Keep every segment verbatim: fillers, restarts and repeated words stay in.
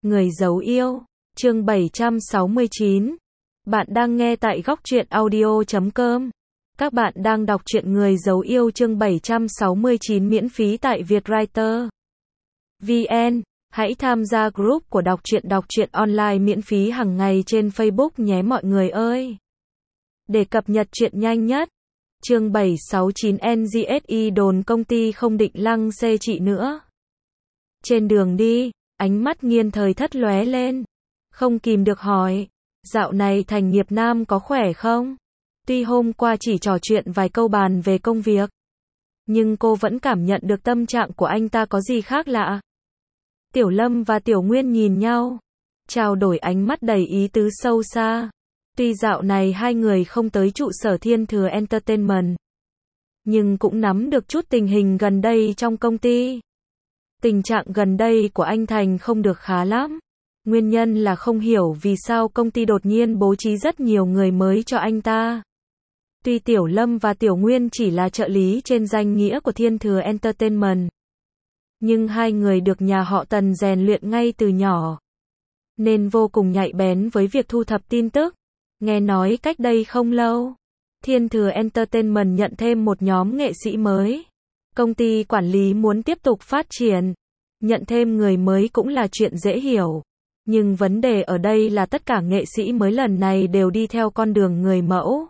Người giấu yêu, chương bảy trăm sáu mươi chín. Bạn đang nghe tại góc truyện audio chấm com. Các bạn đang đọc truyện Người giấu yêu chương bảy trăm sáu mươi chín miễn phí tại Vietwriter vê en. Hãy tham gia group của đọc truyện đọc truyện online miễn phí hàng ngày trên Facebook nhé mọi người ơi. Để cập nhật truyện nhanh nhất. Chương bảy trăm sáu mươi chín en giê ét i đồn công ty không định lăng xê chị nữa. Trên đường đi, ánh mắt Nghiên Thời Thất lóe lên, không kìm được hỏi, dạo này Thành Nghiệp Nam có khỏe không? Tuy hôm qua chỉ trò chuyện vài câu bàn về công việc, nhưng cô vẫn cảm nhận được tâm trạng của anh ta có gì khác lạ. Tiểu Lâm và Tiểu Nguyên nhìn nhau, trao đổi ánh mắt đầy ý tứ sâu xa. Tuy dạo này hai người không tới trụ sở Thiên Thừa Entertainment, nhưng cũng nắm được chút tình hình gần đây trong công ty. Tình trạng gần đây của anh Thành không được khá lắm. Nguyên nhân là không hiểu vì sao công ty đột nhiên bố trí rất nhiều người mới cho anh ta. Tuy Tiểu Lâm và Tiểu Nguyên chỉ là trợ lý trên danh nghĩa của Thiên Thừa Entertainment, nhưng hai người được nhà họ Tần rèn luyện ngay từ nhỏ, nên vô cùng nhạy bén với việc thu thập tin tức. Nghe nói cách đây không lâu, Thiên Thừa Entertainment nhận thêm một nhóm nghệ sĩ mới. Công ty quản lý muốn tiếp tục phát triển, nhận thêm người mới cũng là chuyện dễ hiểu. Nhưng vấn đề ở đây là tất cả nghệ sĩ mới lần này đều đi theo con đường người mẫu.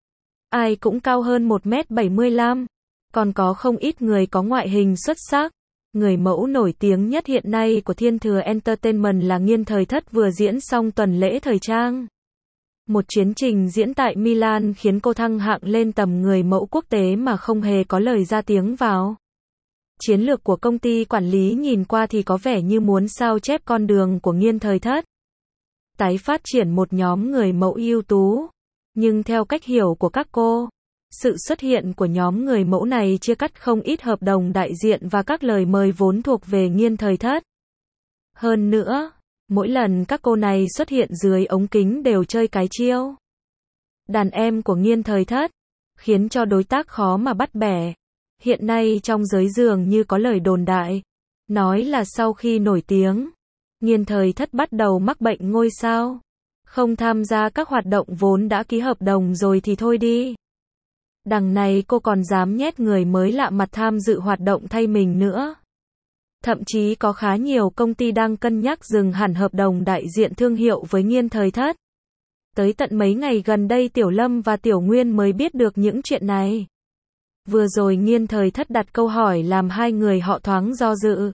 Ai cũng cao hơn một mét bảy mươi lăm, còn có không ít người có ngoại hình xuất sắc. Người mẫu nổi tiếng nhất hiện nay của Thiên Thừa Entertainment là Nghiên Thời Thất vừa diễn xong tuần lễ thời trang. Một chuyến trình diễn tại Milan khiến cô thăng hạng lên tầm người mẫu quốc tế mà không hề có lời ra tiếng vào. Chiến lược của công ty quản lý nhìn qua thì có vẻ như muốn sao chép con đường của Nghiên Thời Thất, tái phát triển một nhóm người mẫu ưu tú. Nhưng theo cách hiểu của các cô, sự xuất hiện của nhóm người mẫu này chia cắt không ít hợp đồng đại diện và các lời mời vốn thuộc về Nghiên Thời Thất. Hơn nữa, mỗi lần các cô này xuất hiện dưới ống kính đều chơi cái chiêu đàn em của Nghiên Thời Thất, khiến cho đối tác khó mà bắt bẻ. Hiện nay trong giới dường như có lời đồn đại, nói là sau khi nổi tiếng, Nghiên Thời Thất bắt đầu mắc bệnh ngôi sao, không tham gia các hoạt động vốn đã ký hợp đồng rồi thì thôi đi. Đằng này cô còn dám nhét người mới lạ mặt tham dự hoạt động thay mình nữa. Thậm chí có khá nhiều công ty đang cân nhắc dừng hẳn hợp đồng đại diện thương hiệu với Nghiên Thời Thất. Tới tận mấy ngày gần đây Tiểu Lâm và Tiểu Nguyên mới biết được những chuyện này. Vừa rồi Nghiên Thời Thất đặt câu hỏi làm hai người họ thoáng do dự.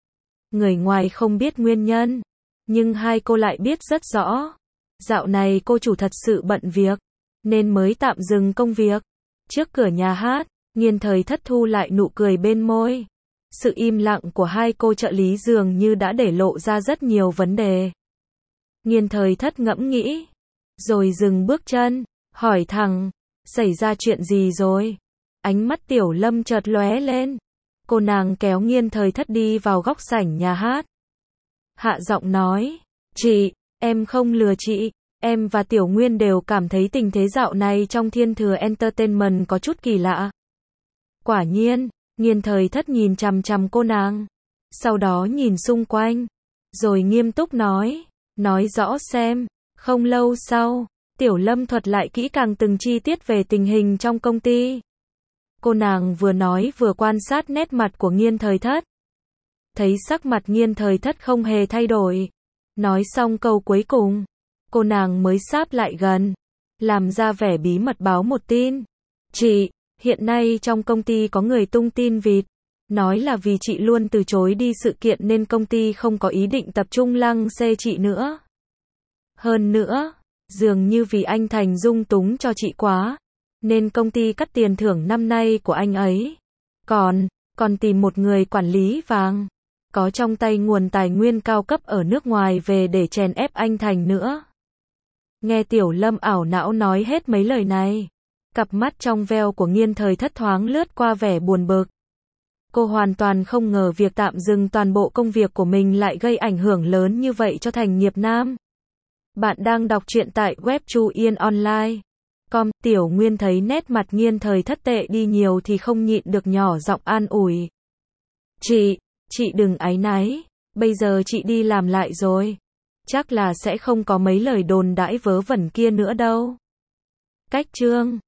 Người ngoài không biết nguyên nhân, nhưng hai cô lại biết rất rõ. Dạo này cô chủ thật sự bận việc, nên mới tạm dừng công việc. Trước cửa nhà hát, Nghiên Thời Thất thu lại nụ cười bên môi. Sự im lặng của hai cô trợ lý dường như đã để lộ ra rất nhiều vấn đề. Nghiên Thời Thất ngẫm nghĩ, rồi dừng bước chân, hỏi thẳng, xảy ra chuyện gì rồi? Ánh mắt Tiểu Lâm chợt lóe lên. Cô nàng kéo Nghiên Thời Thất đi vào góc sảnh nhà hát. Hạ giọng nói, chị, em không lừa chị, em và Tiểu Nguyên đều cảm thấy tình thế dạo này trong Thiên Thừa Entertainment có chút kỳ lạ. Quả nhiên, Nghiên Thời Thất nhìn chằm chằm cô nàng, sau đó nhìn xung quanh, rồi nghiêm túc nói, nói rõ xem. Không lâu sau, Tiểu Lâm thuật lại kỹ càng từng chi tiết về tình hình trong công ty. Cô nàng vừa nói vừa quan sát nét mặt của Nghiên Thời Thất. Thấy sắc mặt Nghiên Thời Thất không hề thay đổi. Nói xong câu cuối cùng, cô nàng mới sáp lại gần, làm ra vẻ bí mật báo một tin. Chị, hiện nay trong công ty có người tung tin vịt, nói là vì chị luôn từ chối đi sự kiện nên công ty không có ý định tập trung lăng xê chị nữa. Hơn nữa, dường như vì anh Thành dung túng cho chị quá, nên công ty cắt tiền thưởng năm nay của anh ấy. Còn, còn tìm một người quản lý vàng, có trong tay nguồn tài nguyên cao cấp ở nước ngoài về để chèn ép anh Thành nữa. Nghe Tiểu Lâm ảo não nói hết mấy lời này, cặp mắt trong veo của Nghiên Thời Thất thoáng lướt qua vẻ buồn bực. Cô hoàn toàn không ngờ việc tạm dừng toàn bộ công việc của mình lại gây ảnh hưởng lớn như vậy cho Thành Nghiệp Nam. Bạn đang đọc truyện tại web chu yên online chấm com. Tiểu Nguyên thấy nét mặt Nghiên Thời Thất tệ đi nhiều thì không nhịn được nhỏ giọng an ủi. Chị, chị đừng áy náy, Bây giờ chị đi làm lại rồi. Chắc là sẽ không có mấy lời đồn đãi vớ vẩn kia nữa đâu. Cách chương